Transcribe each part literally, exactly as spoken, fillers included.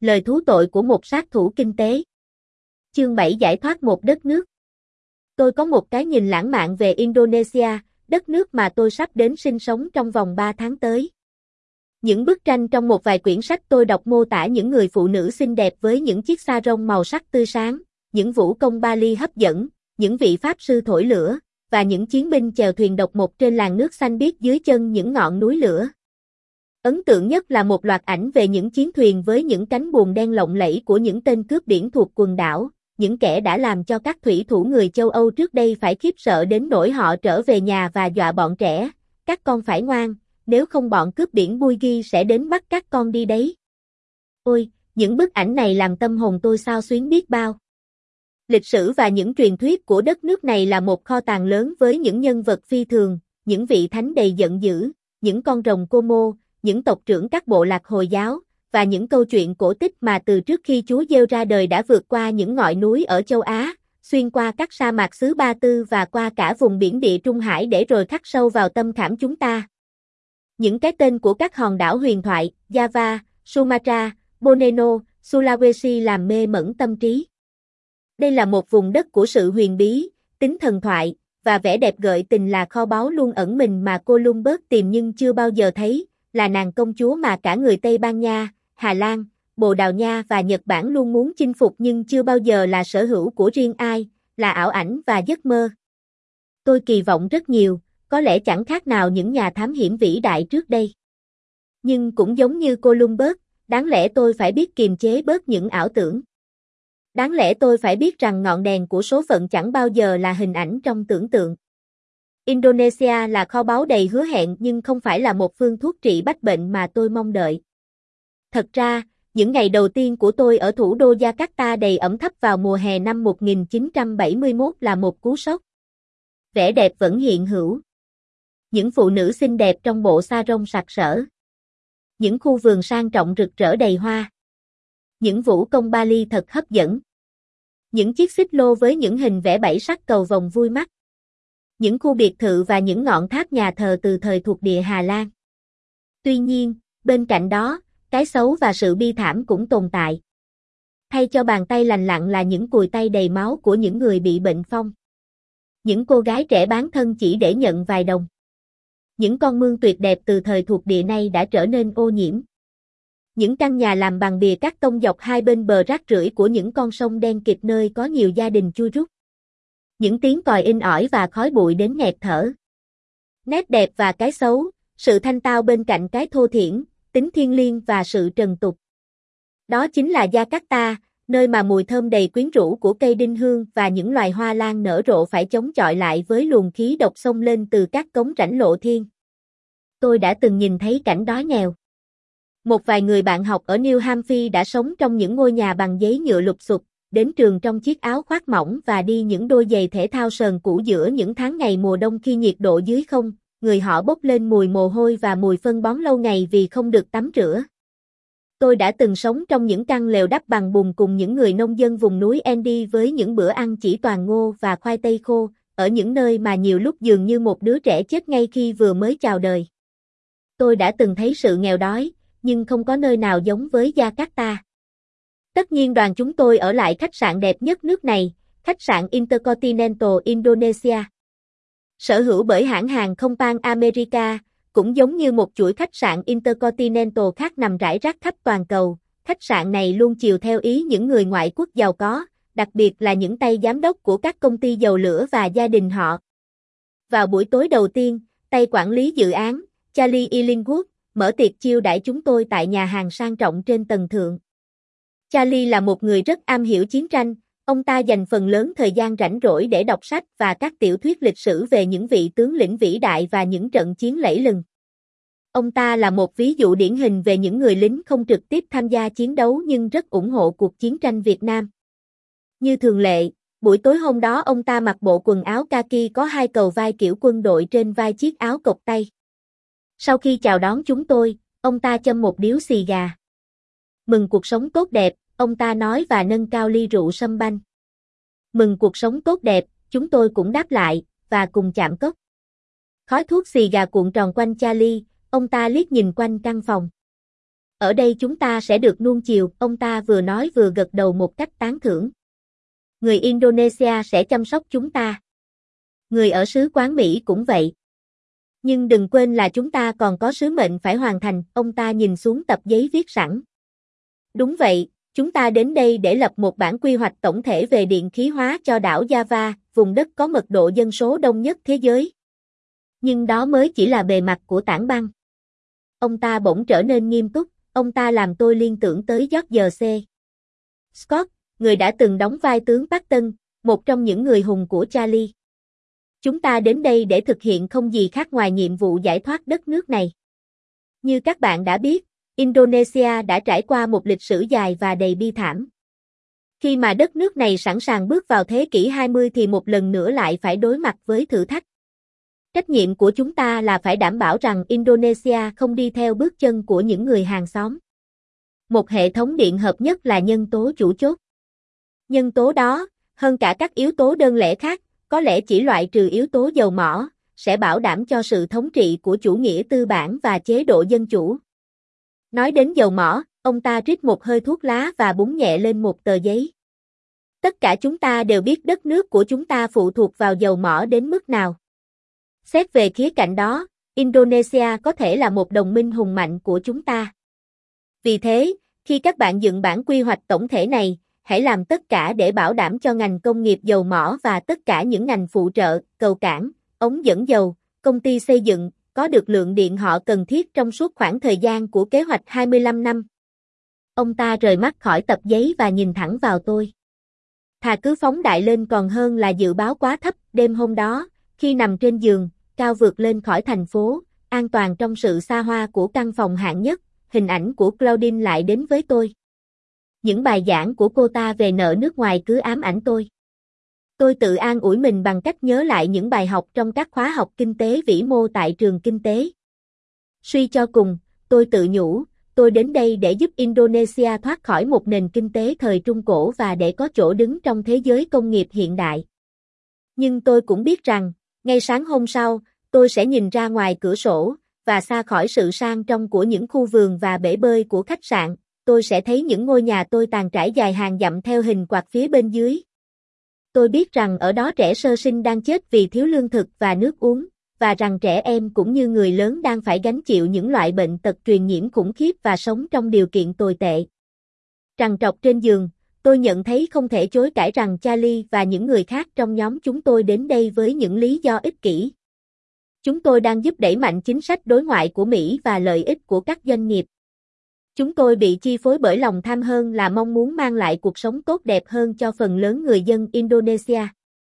Lời thú tội của một sát thủ kinh tế. Chương bảy giải thoát một đất nước. Tôi có một cái nhìn lãng mạn về Indonesia, đất nước mà tôi sắp đến sinh sống trong vòng ba tháng tới. Những bức tranh trong một vài quyển sách tôi đọc mô tả những người phụ nữ xinh đẹp với những chiếc sa rông màu sắc tươi sáng, những vũ công Bali hấp dẫn, những vị pháp sư thổi lửa, và những chiến binh chèo thuyền độc mộc trên làn nước xanh biếc dưới chân những ngọn núi lửa. Ấn tượng nhất là một loạt ảnh về những chiến thuyền với những cánh buồm đen lộng lẫy của những tên cướp biển thuộc quần đảo, những kẻ đã làm cho các thủy thủ người châu Âu trước đây phải khiếp sợ đến nỗi họ trở về nhà và dọa bọn trẻ, các con phải ngoan, nếu không bọn cướp biển Buigi sẽ đến bắt các con đi đấy. Ôi, những bức ảnh này làm tâm hồn tôi xao xuyến biết bao. Lịch sử và những truyền thuyết của đất nước này là một kho tàng lớn với những nhân vật phi thường, những vị thánh đầy giận dữ, những con rồng Como, những tộc trưởng các bộ lạc Hồi giáo, và những câu chuyện cổ tích mà từ trước khi Chúa gieo ra đời đã vượt qua những ngọn núi ở châu Á, xuyên qua các sa mạc xứ Ba Tư và qua cả vùng biển Địa Trung Hải để rồi khắc sâu vào tâm khảm chúng ta. Những cái tên của các hòn đảo huyền thoại, Java, Sumatra, Borneo, Sulawesi làm mê mẩn tâm trí. Đây là một vùng đất của sự huyền bí, tính thần thoại, và vẻ đẹp gợi tình là kho báu luôn ẩn mình mà Columbus tìm nhưng chưa bao giờ thấy, là nàng công chúa mà cả người Tây Ban Nha, Hà Lan, Bồ Đào Nha và Nhật Bản luôn muốn chinh phục nhưng chưa bao giờ là sở hữu của riêng ai, là ảo ảnh và giấc mơ. Tôi kỳ vọng rất nhiều, có lẽ chẳng khác nào những nhà thám hiểm vĩ đại trước đây. Nhưng cũng giống như Columbus, đáng lẽ tôi phải biết kiềm chế bớt những ảo tưởng. Đáng lẽ tôi phải biết rằng ngọn đèn của số phận chẳng bao giờ là hình ảnh trong tưởng tượng. Indonesia là kho báu đầy hứa hẹn nhưng không phải là một phương thuốc trị bách bệnh mà tôi mong đợi. Thật ra, những ngày đầu tiên của tôi ở thủ đô Jakarta đầy ẩm thấp vào mùa hè năm một nghìn chín trăm bảy mươi mốt là một cú sốc. Vẻ đẹp vẫn hiện hữu. Những phụ nữ xinh đẹp trong bộ sa rông sặc sỡ. Những khu vườn sang trọng rực rỡ đầy hoa. Những vũ công Bali thật hấp dẫn. Những chiếc xích lô với những hình vẽ bảy sắc cầu vồng vui mắt. Những khu biệt thự và những ngọn tháp nhà thờ từ thời thuộc địa Hà Lan. Tuy nhiên, bên cạnh đó, cái xấu và sự bi thảm cũng tồn tại. Thay cho bàn tay lành lặn là những cùi tay đầy máu của những người bị bệnh phong. Những cô gái trẻ bán thân chỉ để nhận vài đồng. Những con mương tuyệt đẹp từ thời thuộc địa này đã trở nên ô nhiễm. Những căn nhà làm bằng bìa cát tông dọc hai bên bờ rác rưởi của những con sông đen kịt nơi có nhiều gia đình chui rút. Những tiếng còi inh ỏi và khói bụi đến nghẹt thở. Nét đẹp và cái xấu, sự thanh tao bên cạnh cái thô thiển, tính thiêng liêng và sự trần tục. Đó chính là Jakarta, nơi mà mùi thơm đầy quyến rũ của cây đinh hương và những loài hoa lan nở rộ phải chống chọi lại với luồng khí độc xông lên từ các cống rãnh lộ thiên. Tôi đã từng nhìn thấy cảnh đói nghèo. Một vài người bạn học ở New Hampshire đã sống trong những ngôi nhà bằng giấy nhựa lụp xụp, đến trường trong chiếc áo khoác mỏng và đi những đôi giày thể thao sờn cũ giữa những tháng ngày mùa đông khi nhiệt độ dưới không, người họ bốc lên mùi mồ hôi và mùi phân bón lâu ngày vì không được tắm rửa. Tôi đã từng sống trong những căn lều đắp bằng bùn cùng những người nông dân vùng núi Andes với những bữa ăn chỉ toàn ngô và khoai tây khô, ở những nơi mà nhiều lúc dường như một đứa trẻ chết ngay khi vừa mới chào đời. Tôi đã từng thấy sự nghèo đói, nhưng không có nơi nào giống với Jakarta. Tất nhiên đoàn chúng tôi ở lại khách sạn đẹp nhất nước này, khách sạn Intercontinental Indonesia. Sở hữu bởi hãng hàng không Pan America, cũng giống như một chuỗi khách sạn Intercontinental khác nằm rải rác khắp toàn cầu, khách sạn này luôn chiều theo ý những người ngoại quốc giàu có, đặc biệt là những tay giám đốc của các công ty dầu lửa và gia đình họ. Vào buổi tối đầu tiên, tay quản lý dự án, Charlie Illingwood, mở tiệc chiêu đãi chúng tôi tại nhà hàng sang trọng trên tầng thượng. Charlie là một người rất am hiểu chiến tranh, ông ta dành phần lớn thời gian rảnh rỗi để đọc sách và các tiểu thuyết lịch sử về những vị tướng lĩnh vĩ đại và những trận chiến lẫy lừng. Ông ta là một ví dụ điển hình về những người lính không trực tiếp tham gia chiến đấu nhưng rất ủng hộ cuộc chiến tranh Việt Nam. Như thường lệ, buổi tối hôm đó ông ta mặc bộ quần áo kaki có hai cầu vai kiểu quân đội trên vai chiếc áo cộc tay. Sau khi chào đón chúng tôi, ông ta châm một điếu xì gà. Mừng cuộc sống tốt đẹp, ông ta nói và nâng cao ly rượu sâm banh. Mừng cuộc sống tốt đẹp, chúng tôi cũng đáp lại, và cùng chạm cốc. Khói thuốc xì gà cuộn tròn quanh Charlie, ông ta liếc nhìn quanh căn phòng. Ở đây chúng ta sẽ được nuông chiều, ông ta vừa nói vừa gật đầu một cách tán thưởng. Người Indonesia sẽ chăm sóc chúng ta. Người ở xứ quán Mỹ cũng vậy. Nhưng đừng quên là chúng ta còn có sứ mệnh phải hoàn thành, ông ta nhìn xuống tập giấy viết sẵn. Đúng vậy, chúng ta đến đây để lập một bản quy hoạch tổng thể về điện khí hóa cho đảo Java, vùng đất có mật độ dân số đông nhất thế giới. Nhưng đó mới chỉ là bề mặt của tảng băng. Ông ta bỗng trở nên nghiêm túc, ông ta làm tôi liên tưởng tới George C. Scott, người đã từng đóng vai tướng Patton, một trong những người hùng của Charlie. Chúng ta đến đây để thực hiện không gì khác ngoài nhiệm vụ giải thoát đất nước này. Như các bạn đã biết, Indonesia đã trải qua một lịch sử dài và đầy bi thảm. Khi mà đất nước này sẵn sàng bước vào thế kỷ hai mươi thì một lần nữa lại phải đối mặt với thử thách. Trách nhiệm của chúng ta là phải đảm bảo rằng Indonesia không đi theo bước chân của những người hàng xóm. Một hệ thống điện hợp nhất là nhân tố chủ chốt. Nhân tố đó, hơn cả các yếu tố đơn lẻ khác, có lẽ chỉ loại trừ yếu tố dầu mỏ, sẽ bảo đảm cho sự thống trị của chủ nghĩa tư bản và chế độ dân chủ. Nói đến dầu mỏ, ông ta rít một hơi thuốc lá và búng nhẹ lên một tờ giấy. Tất cả chúng ta đều biết đất nước của chúng ta phụ thuộc vào dầu mỏ đến mức nào. Xét về khía cạnh đó, Indonesia có thể là một đồng minh hùng mạnh của chúng ta. Vì thế, khi các bạn dựng bản quy hoạch tổng thể này, hãy làm tất cả để bảo đảm cho ngành công nghiệp dầu mỏ và tất cả những ngành phụ trợ, cầu cảng, ống dẫn dầu, công ty xây dựng, có được lượng điện họ cần thiết trong suốt khoảng thời gian của kế hoạch hai mươi lăm năm. Ông ta rời mắt khỏi tập giấy và nhìn thẳng vào tôi. Thà cứ phóng đại lên còn hơn là dự báo quá thấp. Đêm hôm đó, khi nằm trên giường, cao vượt lên khỏi thành phố, an toàn trong sự xa hoa của căn phòng hạng nhất, hình ảnh của Claudine lại đến với tôi. Những bài giảng của cô ta về nợ nước ngoài cứ ám ảnh tôi. Tôi tự an ủi mình bằng cách nhớ lại những bài học trong các khóa học kinh tế vĩ mô tại trường kinh tế. Suy cho cùng, tôi tự nhủ, tôi đến đây để giúp Indonesia thoát khỏi một nền kinh tế thời Trung Cổ và để có chỗ đứng trong thế giới công nghiệp hiện đại. Nhưng tôi cũng biết rằng, ngay sáng hôm sau, tôi sẽ nhìn ra ngoài cửa sổ, và xa khỏi sự sang trọng của những khu vườn và bể bơi của khách sạn, tôi sẽ thấy những ngôi nhà tôi tàn trải dài hàng dặm theo hình quạt phía bên dưới. Tôi biết rằng ở đó trẻ sơ sinh đang chết vì thiếu lương thực và nước uống, và rằng trẻ em cũng như người lớn đang phải gánh chịu những loại bệnh tật truyền nhiễm khủng khiếp và sống trong điều kiện tồi tệ. Trằn trọc trên giường, tôi nhận thấy không thể chối cãi rằng Charlie và những người khác trong nhóm chúng tôi đến đây với những lý do ích kỷ. Chúng tôi đang giúp đẩy mạnh chính sách đối ngoại của Mỹ và lợi ích của các doanh nghiệp. Chúng tôi bị chi phối bởi lòng tham hơn là mong muốn mang lại cuộc sống tốt đẹp hơn cho phần lớn người dân Indonesia.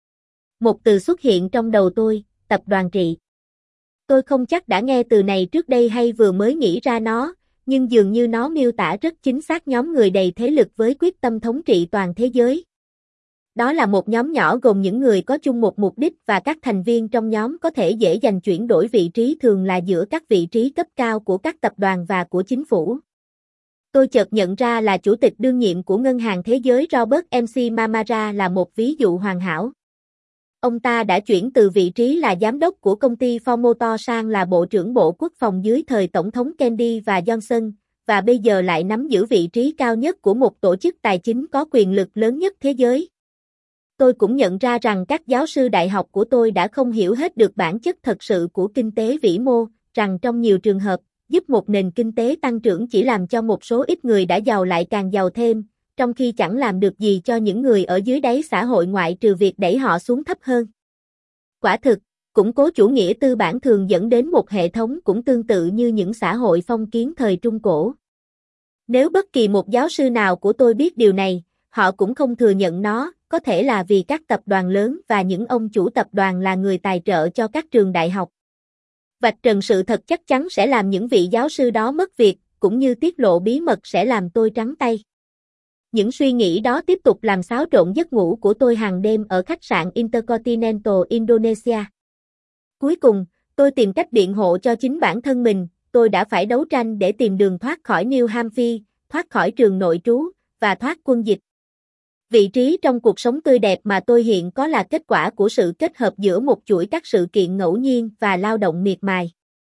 Một từ xuất hiện trong đầu tôi, tập đoàn trị. Tôi không chắc đã nghe từ này trước đây hay vừa mới nghĩ ra nó, nhưng dường như nó miêu tả rất chính xác nhóm người đầy thế lực với quyết tâm thống trị toàn thế giới. Đó là một nhóm nhỏ gồm những người có chung một mục đích và các thành viên trong nhóm có thể dễ dàng chuyển đổi vị trí, thường là giữa các vị trí cấp cao của các tập đoàn và của chính phủ. Tôi chợt nhận ra là chủ tịch đương nhiệm của Ngân hàng Thế giới Robert em xê Mamara là một ví dụ hoàn hảo. Ông ta đã chuyển từ vị trí là giám đốc của công ty Ford Motor sang là Bộ trưởng Bộ Quốc phòng dưới thời Tổng thống Kennedy và Johnson, và bây giờ lại nắm giữ vị trí cao nhất của một tổ chức tài chính có quyền lực lớn nhất thế giới. Tôi cũng nhận ra rằng các giáo sư đại học của tôi đã không hiểu hết được bản chất thật sự của kinh tế vĩ mô, rằng trong nhiều trường hợp, giúp một nền kinh tế tăng trưởng chỉ làm cho một số ít người đã giàu lại càng giàu thêm, trong khi chẳng làm được gì cho những người ở dưới đáy xã hội ngoại trừ việc đẩy họ xuống thấp hơn. Quả thực, củng cố chủ nghĩa tư bản thường dẫn đến một hệ thống cũng tương tự như những xã hội phong kiến thời Trung Cổ. Nếu bất kỳ một giáo sư nào của tôi biết điều này, họ cũng không thừa nhận nó, có thể là vì các tập đoàn lớn và những ông chủ tập đoàn là người tài trợ cho các trường đại học. Vạch trần sự thật chắc chắn sẽ làm những vị giáo sư đó mất việc, cũng như tiết lộ bí mật sẽ làm tôi trắng tay. Những suy nghĩ đó tiếp tục làm xáo trộn giấc ngủ của tôi hàng đêm ở khách sạn Intercontinental Indonesia. Cuối cùng, tôi tìm cách biện hộ cho chính bản thân mình, tôi đã phải đấu tranh để tìm đường thoát khỏi New Hampshire, thoát khỏi trường nội trú, và thoát quân dịch. Vị trí trong cuộc sống tươi đẹp mà tôi hiện có là kết quả của sự kết hợp giữa một chuỗi các sự kiện ngẫu nhiên và lao động miệt mài.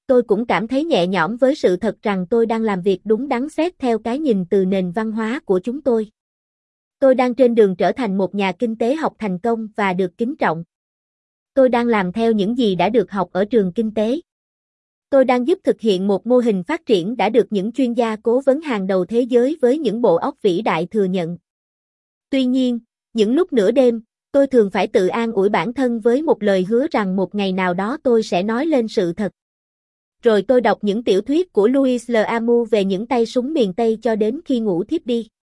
Tôi cũng cảm thấy nhẹ nhõm với sự thật rằng tôi đang làm việc đúng đắn xét theo cái nhìn từ nền văn hóa của chúng tôi. Tôi đang trên đường trở thành một nhà kinh tế học thành công và được kính trọng. Tôi đang làm theo những gì đã được học ở trường kinh tế. Tôi đang giúp thực hiện một mô hình phát triển đã được những chuyên gia cố vấn hàng đầu thế giới với những bộ óc vĩ đại thừa nhận. Tuy nhiên, những lúc nửa đêm, tôi thường phải tự an ủi bản thân với một lời hứa rằng một ngày nào đó tôi sẽ nói lên sự thật. Rồi tôi đọc những tiểu thuyết của Louis L'Amour về những tay súng miền Tây cho đến khi ngủ thiếp đi.